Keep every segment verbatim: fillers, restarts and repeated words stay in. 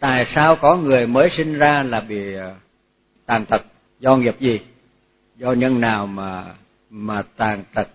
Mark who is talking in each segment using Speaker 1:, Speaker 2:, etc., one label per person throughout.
Speaker 1: tại sao có người mới sinh ra là bị tàn tật, do nghiệp gì, do nhân nào mà mà tàn tật.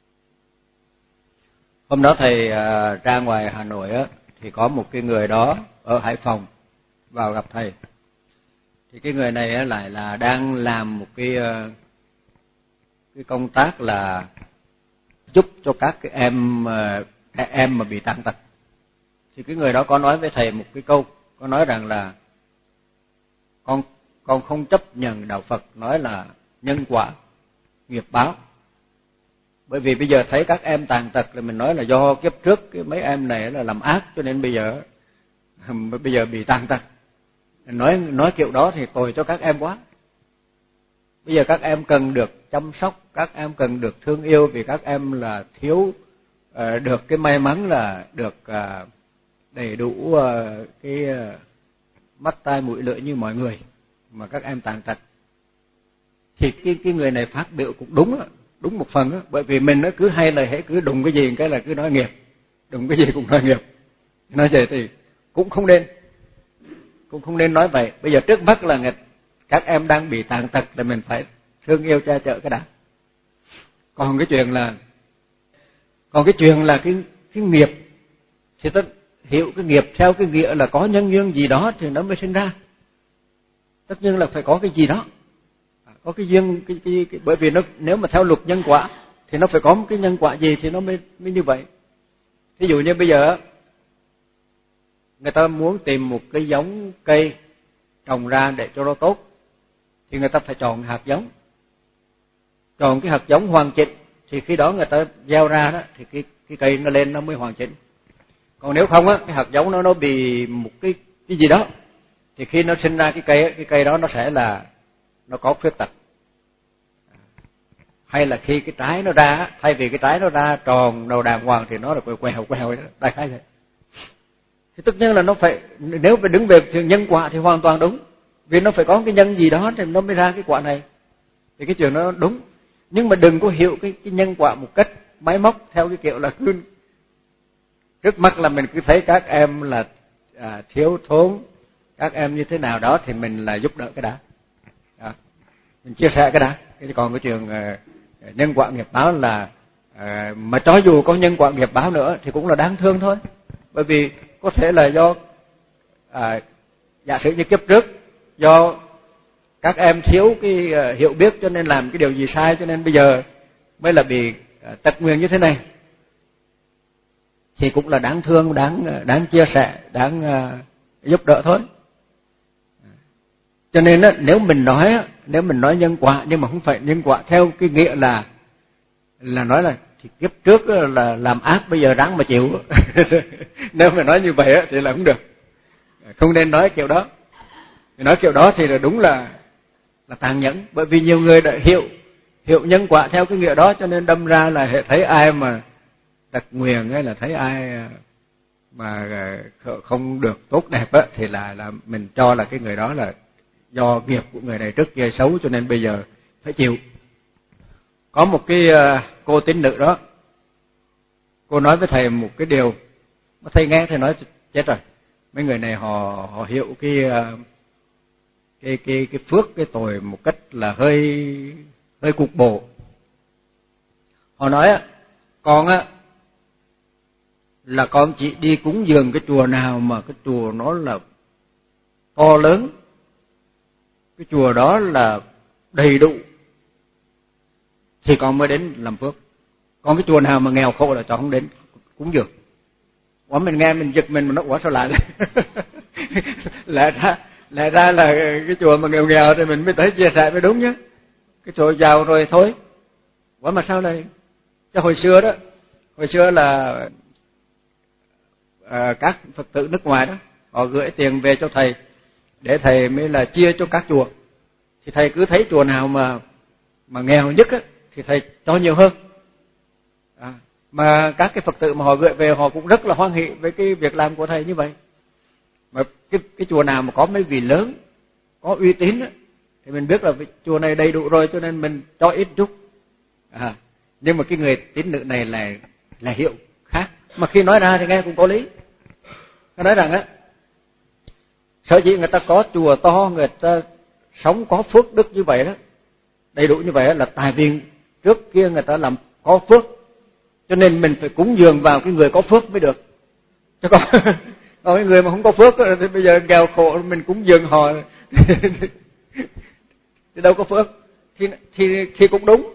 Speaker 1: Hôm đó thầy ra ngoài Hà Nội á, thì có một cái người đó ở Hải Phòng vào gặp thầy. Thì cái người này á lại là đang làm một cái cái công tác là giúp cho các cái em các em mà bị tàn tật. Thì cái người đó có nói với thầy một cái câu, có nói rằng là con con không chấp nhận đạo Phật nói là nhân quả, nghiệp báo. Bởi vì bây giờ thấy các em tàn tật là mình nói là do kiếp trước cái mấy em này là làm ác cho nên bây giờ bây giờ bị tàn tật. Nói nói kiểu đó thì tội cho các em quá. Bây giờ các em cần được chăm sóc, các em cần được thương yêu vì các em là thiếu uh, được cái may mắn là được uh, đầy đủ uh, cái uh, mắt tai mũi lưỡi như mọi người mà các em tàn tật. Thì cái cái người này phát biểu cũng đúng đó, đúng một phần đó, bởi vì mình nó cứ hay là hễ cứ đụng cái gì cái là cứ nói nghiệp, đụng cái gì cũng nói nghiệp. Nói vậy thì cũng không nên, cũng không nên nói vậy. Bây giờ trước mắt là người, các em đang bị tàn tật là mình phải thương yêu che chở cái đã. Còn cái chuyện là còn cái chuyện là cái cái nghiệp thì ta hiểu cái nghiệp theo cái nghĩa là có nhân duyên gì đó thì nó mới sinh ra. Tất nhiên là phải có cái gì đó, có cái duyên cái, cái, cái bởi vì nó nếu mà theo luật nhân quả thì nó phải có một cái nhân quả gì thì nó mới mới như vậy. Ví dụ như bây giờ người ta muốn tìm một cái giống cây trồng ra để cho nó tốt thì người ta phải chọn hạt giống, chọn cái hạt giống hoàn chỉnh thì khi đó người ta gieo ra đó thì cái cái cây nó lên nó mới hoàn chỉnh. Còn nếu không á, cái hạt giống nó nó bị một cái cái gì đó thì khi nó sinh ra cái cây cái cây đó nó sẽ là nó có khuyết tật. Hay là khi cái trái nó ra, thay vì cái trái nó ra tròn đầu đàng hoàng thì nó là quẹo quẹo quẹo đại khái vậy. Thì tất nhiên là nó phải, nếu phải đứng về nhân quả thì hoàn toàn đúng, vì nó phải có cái nhân gì đó thì nó mới ra cái quả này. Thì cái chuyện đó đúng, nhưng mà đừng có hiểu cái cái nhân quả một cách máy móc theo cái kiểu là cứ trước mắt là mình cứ thấy các em là à, thiếu thốn, các em như thế nào đó thì mình là giúp đỡ cái đã, à, mình chia sẻ cái đã. Cái còn cái chuyện à, nhân quả nghiệp báo là à, mà cho dù có nhân quả nghiệp báo nữa thì cũng là đáng thương thôi, bởi vì có thể là do à, giả sử như kiếp trước do các em thiếu cái uh, hiểu biết cho nên làm cái điều gì sai cho nên bây giờ mới là bị uh, tật nguyền như thế này, thì cũng là đáng thương, đáng đáng chia sẻ, đáng uh, giúp đỡ thôi. Cho nên uh, nếu mình nói nếu mình nói nhân quả nhưng mà không phải nhân quả theo cái nghĩa là là nói là thì kiếp trước là làm ác bây giờ ráng mà chịu. Nếu mà nói như vậy thì là không được, không nên nói kiểu đó. Nói kiểu đó thì là đúng là là tàn nhẫn, bởi vì nhiều người đã hiểu hiểu nhân quả theo cái nghĩa đó cho nên đâm ra là thấy ai mà tật nguyền hay là thấy ai mà không được tốt đẹp á thì là là mình cho là cái người đó là do nghiệp của người này trước kia xấu cho nên bây giờ phải chịu. Có một cái cô tín nữ đó, cô nói với thầy một cái điều mà thầy nghe thầy nói chết rồi, mấy người này họ họ hiểu cái cái cái cái phước cái tội một cách là hơi hơi cục bộ. Họ nói á, con á là con chỉ đi cúng dường cái chùa nào mà cái chùa nó là to lớn, cái chùa đó là đầy đủ thì con mới đến làm phước. Còn cái chùa nào mà nghèo khổ là cho không đến cúng dường. Ủa mình nghe mình giật mình, mình nói ủa sao lại lại ra lại ra là cái chùa mà nghèo nghèo thì mình mới tới chia sẻ mới đúng nhá. Cái chùa giàu rồi thôi. Ủa mà sao đây? Cho hồi xưa đó, hồi xưa là à, các Phật tử nước ngoài đó họ gửi tiền về cho thầy để thầy mới là chia cho các chùa. Thì thầy cứ thấy chùa nào mà mà nghèo nhất á thì thầy cho nhiều hơn. À, mà các cái Phật tử mà họ gửi về họ cũng rất là hoan hỷ với cái việc làm của thầy như vậy. Mà cái cái chùa nào mà có mấy vị lớn, có uy tín á thì mình biết là chùa này đầy đủ rồi cho nên mình cho ít chút. À, nhưng mà cái người tín nữ này là là hiệu khác, mà khi nói ra thì nghe cũng có lý. Nó nói rằng á, sở dĩ người ta có chùa to, người ta sống có phước đức như vậy đó, đầy đủ như vậy đó, là tại vì trước kia người ta làm có phước, cho nên mình phải cúng dường vào cái người có phước mới được. Chứ còn, còn cái người mà không có phước thì bây giờ nghèo khổ mình cúng dường họ thì đâu có phước, thì thì thì cũng đúng.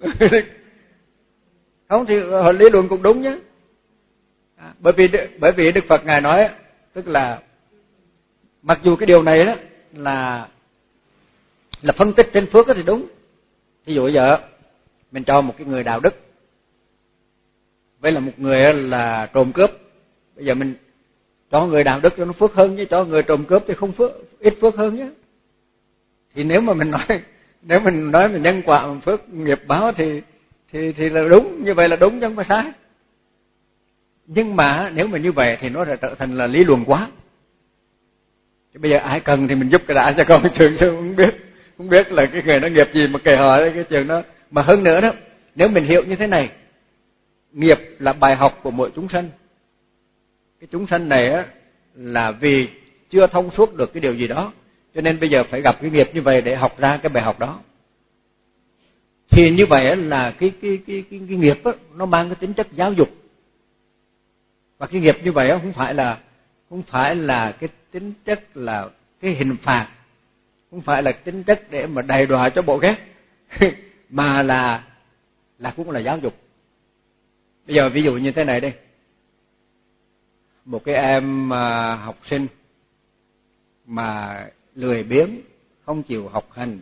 Speaker 1: Không thì lý luận cũng đúng nhé. À, bởi vì bởi vì Đức Phật ngài nói, tức là mặc dù cái điều này đó là là phân tích trên phước thì đúng. Ví dụ giờ mình cho một cái người đạo đức với là một người là trộm cướp, bây giờ mình cho người đạo đức cho nó phước hơn, chứ cho người trộm cướp thì không phước, ít phước hơn nhé. Thì nếu mà mình nói nếu mình nói mình nhân quả phước nghiệp báo thì thì thì là đúng, như vậy là đúng chứ không phải sai. Nhưng mà nếu mà như vậy thì nó sẽ trở thành là lý luận quá. Chứ bây giờ ai cần thì mình giúp cái đã, cho con trường sư không biết không biết là cái người nó nghiệp gì mà kể hỏi cái trường đó. Mà hơn nữa đó, nếu mình hiểu như thế này, nghiệp là bài học của mỗi chúng sanh. Cái chúng sanh này á là vì chưa thông suốt được cái điều gì đó, cho nên bây giờ phải gặp cái nghiệp như vậy để học ra cái bài học đó. Thì như vậy là cái cái cái cái, cái nghiệp á, nó mang cái tính chất giáo dục. Và cái nghiệp như vậy á, không phải là không phải là cái tính chất là cái hình phạt, không phải là tính chất để mà đầy đọa cho bộ ghét, mà là là cũng là giáo dục. Bây giờ ví dụ như thế này đây, một cái em học sinh mà lười biếng, không chịu học hành,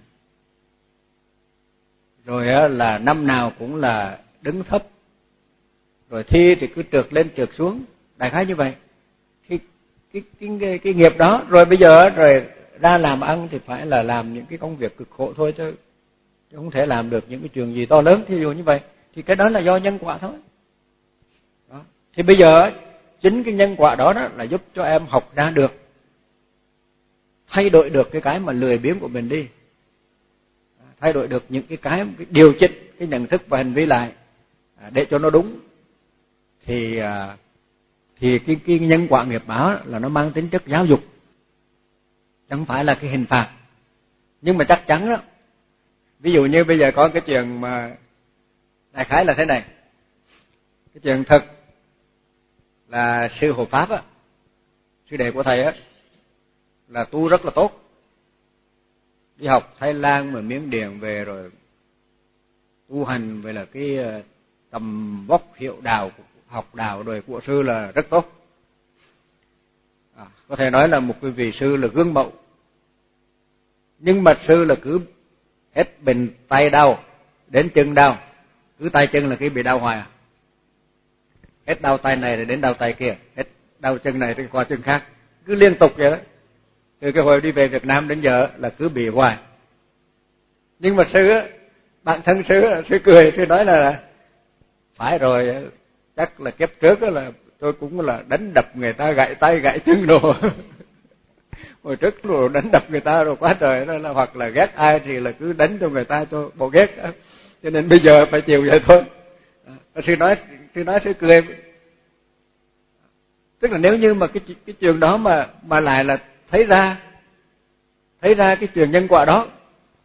Speaker 1: rồi là năm nào cũng là đứng thấp, rồi thi thì cứ trượt lên trượt xuống, đại khái như vậy. Cái cái cái cái, cái nghiệp đó, rồi bây giờ rồi ra làm ăn thì phải là làm những cái công việc cực khổ thôi, chứ chứ không thể làm được những cái trường gì to lớn. Thí dụ như vậy thì cái đó là do nhân quả thôi. Đó. Thì bây giờ chính cái nhân quả đó, đó là giúp cho em học ra được, thay đổi được cái cái mà lười biếng của mình đi, thay đổi được những cái cái, cái điều chỉnh cái nhận thức và hành vi lại để cho nó đúng. Thì thì cái cái nhân quả nghiệp báo là nó mang tính chất giáo dục, chẳng phải là cái hình phạt. Nhưng mà chắc chắn đó, ví dụ như bây giờ có cái chuyện mà đại khái là thế này, cái chuyện thật là sư hộ pháp á, sư đệ của thầy á, là tu rất là tốt, đi học Thái Lan mà Miến Điện về rồi tu hành về là cái tầm vóc hiệu đạo, học đạo rồi của sư là rất tốt. À, có thể nói là một cái vị sư là gương mẫu. Nhưng mà sư là cứ hết bệnh tay đau đến chân đau, cứ tay chân là cái bị đau hoài à. Hết đau tay này rồi đến đau tay kia, hết đau chân này rồi qua chân khác, cứ liên tục vậy đó. Từ cái hồi đi về Việt Nam đến giờ là cứ bị hoài. Nhưng mà sư á, bản thân sư sư cười, sư nói là phải rồi, chắc là kiếp trước là tôi cũng là đánh đập người ta gãy tay gãy chân đồ. Hồi trước rồi đánh đập người ta rồi quá trời đó, là hoặc là ghét ai thì là cứ đánh cho người ta cho bộ ghét đó. Cho nên bây giờ phải chịu vậy thôi. À, sư nói sư nói sư cười. Tức là nếu như mà cái cái trường đó mà mà lại là thấy ra thấy ra cái trường nhân quả đó,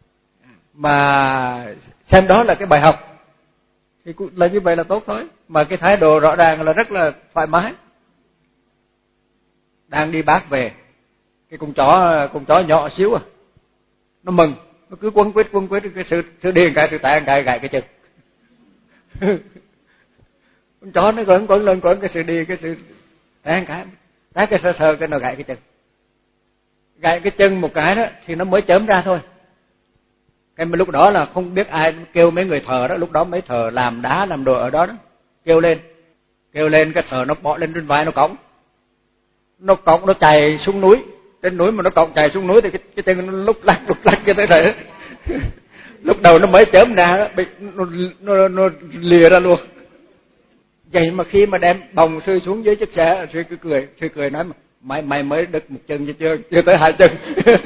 Speaker 1: mà xem đó là cái bài học thì cũng là như vậy là tốt thôi. Mà cái thái độ rõ ràng là rất là thoải mái. Đang đi bác về, cái con chó con chó nhỏ xíu à, nó mừng, nó cứ quấn quýt quấn quýt cái sự sự điên cái sự tại cái gãi cái chân. Con chó nó quấn quấn lên quấn cái sự đi cái sự tại cái tại cái sơ sơ cái nó gãi cái chân. Gãi cái chân một cái đó thì nó mới chớm ra thôi. Cái mà lúc đó là không biết ai kêu mấy người thờ đó, lúc đó mấy thờ làm đá làm đồ ở đó đó, kêu lên, kêu lên cái thờ nó bỏ lên trên vai nó cõng, nó cõng nó chạy xuống núi, trên núi mà nó cõng chạy xuống núi thì cái, cái chân nó lúc lắc lúc lắc như thế này. Lúc đầu nó mới chớm ra đó, bị nó, nó, nó lìa ra luôn. Vậy mà khi mà đem bồng sư xuống dưới chiếc xe, sư cứ cười, sư cười nói mày mày mới đứt một chân chứ chưa chưa tới hai chân.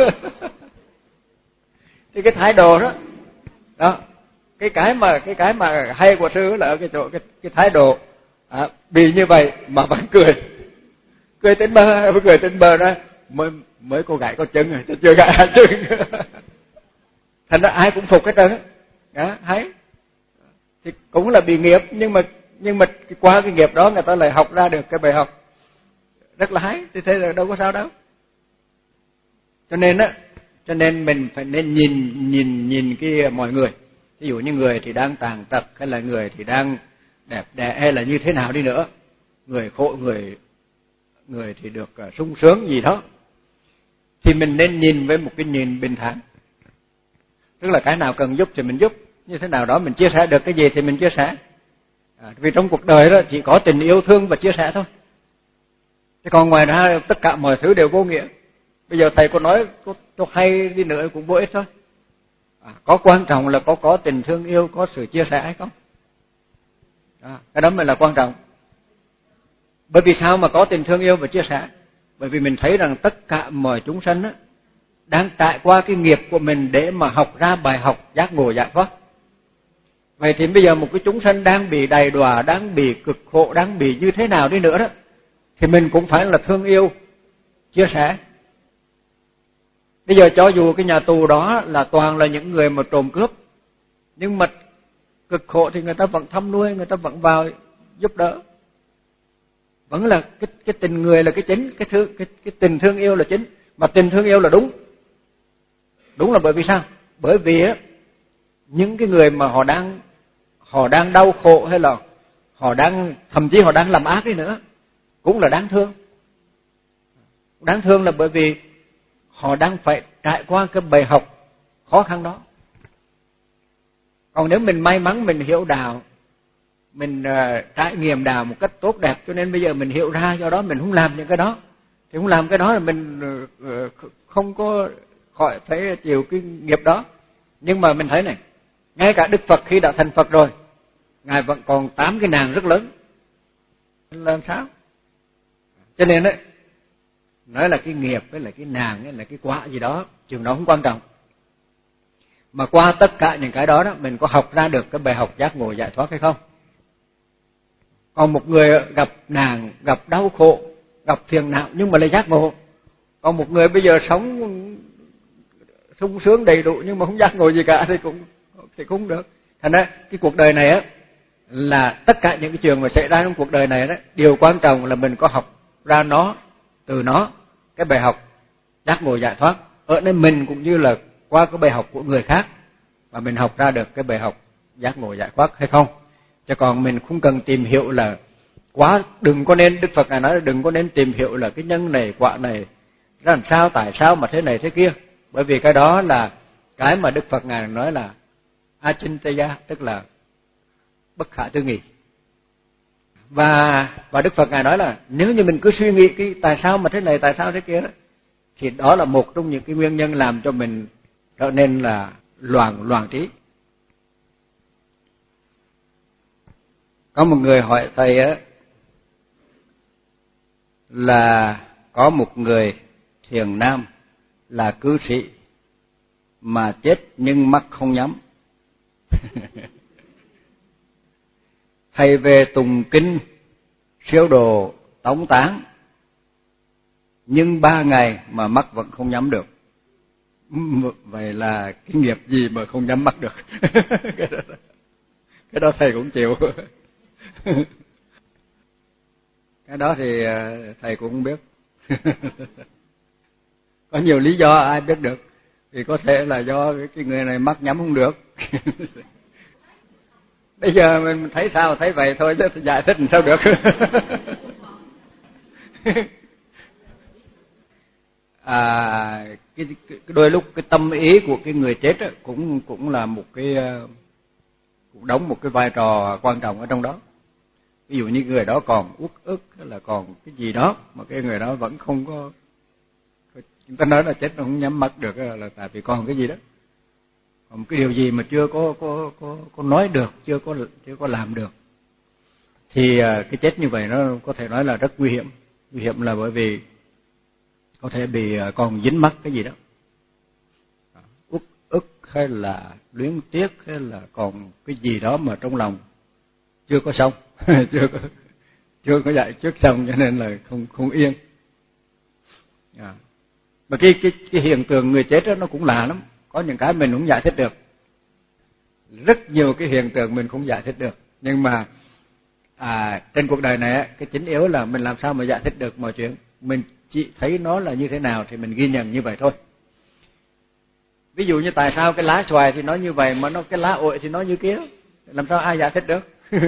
Speaker 1: Thì cái thái độ đó, đó, cái cái mà cái cái mà hay của sư là ở cái chỗ cái cái thái độ à, bị như vậy mà vẫn cười, cười tính bơ, cười tính bơ đó. mới mới có gãy có chân rồi, chưa gãy hai chân. Thành ra ai cũng phục hết trơn á, thấy thì cũng là bị nghiệp, nhưng mà nhưng mà qua cái nghiệp đó người ta lại học ra được cái bài học rất là hay, thì thế là đâu có sao đâu. Cho nên á, cho nên mình phải nên nhìn nhìn nhìn cái mọi người, ví dụ như người thì đang tàn tật, hay là người thì đang đẹp đẽ, hay là như thế nào đi nữa, người khổ, người người thì được uh, sung sướng gì đó, thì mình nên nhìn với một cái nhìn bình thản, tức là cái nào cần giúp thì mình giúp, như thế nào đó mình chia sẻ được cái gì thì mình chia sẻ, à, vì trong cuộc đời đó chỉ có tình yêu thương và chia sẻ thôi, chứ còn ngoài ra tất cả mọi thứ đều vô nghĩa. Bây giờ thầy có nói có, có hay đi nữa cũng vô ích thôi, à, có quan trọng là có có tình thương yêu, có sự chia sẻ hay không, à, cái đó mới là quan trọng. Bởi vì sao mà có tình thương yêu và chia sẻ? Bởi vì mình thấy rằng tất cả mọi chúng sanh á, đang trải qua cái nghiệp của mình để mà học ra bài học giác ngộ giải thoát. Vậy thì bây giờ một cái chúng sanh đang bị đầy đọa, đang bị cực khổ, đang bị như thế nào đi nữa đó, thì mình cũng phải là thương yêu, chia sẻ. Bây giờ cho dù cái nhà tù đó là toàn là những người mà trộm cướp, nhưng mà cực khổ thì người ta vẫn thăm nuôi, người ta vẫn vào giúp đỡ. Vẫn là cái cái tình người là cái chính, cái thương cái cái tình thương yêu là chính, mà tình thương yêu là đúng. Đúng là bởi vì sao? Bởi vì á, những cái người mà họ đang họ đang đau khổ, hay là họ đang thậm chí họ đang làm ác đi nữa, cũng là đáng thương. Đáng thương là bởi vì họ đang phải trải qua cái bài học khó khăn đó. Còn nếu mình may mắn mình hiểu đạo, mình uh, trải nghiệm đạo một cách tốt đẹp, cho nên bây giờ mình hiểu ra, do đó mình không làm những cái đó, thì không làm cái đó là mình uh, không có khỏi phải chịu cái nghiệp đó. Nhưng mà mình thấy này, ngay cả Đức Phật khi đã thành Phật rồi, Ngài vẫn còn tám cái nàng rất lớn, làm sao? Cho nên đấy, nói là cái nghiệp với là cái nàng hay là cái quả gì đó, trường đó không quan trọng, mà qua tất cả những cái đó đó, mình có học ra được cái bài học giác ngộ giải thoát hay không? Còn một người gặp nàng, gặp đau khổ, gặp phiền não nhưng mà lại giác ngộ, còn một người bây giờ sống sung sướng đầy đủ nhưng mà không giác ngộ gì cả thì cũng thì cũng được. Thành ra cái cuộc đời này á, là tất cả những cái chuyện mà xảy ra trong cuộc đời này đó, điều quan trọng là mình có học ra nó, từ nó cái bài học giác ngộ giải thoát ở nơi mình, cũng như là qua cái bài học của người khác mà mình học ra được cái bài học giác ngộ giải thoát hay không. Chứ còn mình không cần tìm hiểu là quá, đừng có nên, Đức Phật Ngài nói là đừng có nên tìm hiểu là cái nhân này quả này ra làm sao, tại sao mà thế này thế kia, bởi vì cái đó là cái mà Đức Phật Ngài nói là achintaya, tức là bất khả tư nghị. Và và Đức Phật Ngài nói là nếu như mình cứ suy nghĩ cái tại sao mà thế này, tại sao thế kia đó, thì đó là một trong những cái nguyên nhân làm cho mình trở nên là loạn loạn trí. Có một người hỏi thầy á, là có một người thiền nam là cư sĩ mà chết nhưng mắt không nhắm. Thầy về tùng kinh siêu độ tống tán, nhưng ba ngày mà mắt vẫn không nhắm được. Vậy là cái nghiệp gì mà không nhắm mắt được? cái, đó, cái đó thầy cũng chịu. Cái đó thì thầy cũng không biết. Có nhiều lý do ai biết được, thì có thể là do cái người này mắt nhắm không được. Bây giờ mình thấy sao thấy vậy thôi, chứ giải thích làm sao được. À, cái, cái đôi lúc cái tâm ý của cái người chết đó, cũng cũng là một cái cũng đóng một cái vai trò quan trọng ở trong đó. Ví dụ như người đó còn uất ức hay là còn cái gì đó mà cái người đó vẫn không có, chúng ta nói là chết nó không nhắm mắt được là tại vì còn cái gì đó, còn cái điều gì mà chưa có có có có nói được, chưa có chưa có làm được, thì cái chết như vậy nó có thể nói là rất nguy hiểm. Nguy hiểm là bởi vì có thể bị còn dính mắc cái gì đó, uất ức hay là luyến tiếc hay là còn cái gì đó mà trong lòng chưa có xong, chưa có chưa có giải quyết xong, cho nên là không không yên. À, Mà cái cái cái hiện tượng người chết đó nó cũng lạ lắm, có những cái mình cũng giải thích được. Rất nhiều cái hiện tượng mình không giải thích được, nhưng mà à, trên cuộc đời này cái chính yếu là mình làm sao mà giải thích được mọi chuyện, mình chỉ thấy nó là như thế nào thì mình ghi nhận như vậy thôi. Ví dụ như tại sao cái lá xoài thì nó như vậy mà nó cái lá ổi thì nó như kia, làm sao ai giải thích được?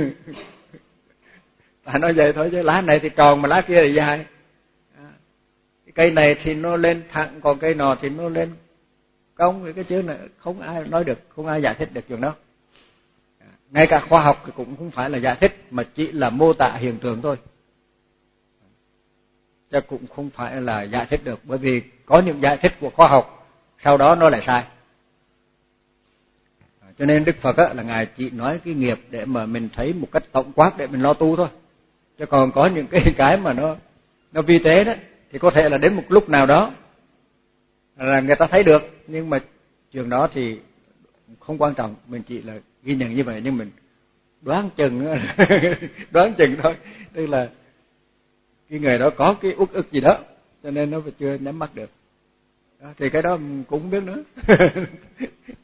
Speaker 1: Tại nói vậy thôi, chứ lá này thì tròn mà lá kia thì dài. Cái cây này thì nó lên thẳng, còn cây nọ thì nó lên cong, cái chữ này không ai nói được, không ai giải thích được chuyện đó. Ngay cả khoa học thì cũng không phải là giải thích, mà chỉ là mô tả hiện tượng thôi, chứ cũng không phải là giải thích được, bởi vì có những giải thích của khoa học sau đó nó lại sai. Cho nên Đức Phật á, là Ngài chỉ nói cái nghiệp để mà mình thấy một cách tổng quát để mình lo tu thôi. Chứ còn có những cái cái mà nó nó vi tế đó thì có thể là đến một lúc nào đó là người ta thấy được, nhưng mà chuyện đó thì không quan trọng, mình chỉ là ghi nhận như vậy, nhưng mình đoán chừng đoán chừng thôi, tức là cái người đó có cái uất ức gì đó cho nên nó chưa nhắm mắt được. Đó, thì cái đó cũng không biết nữa.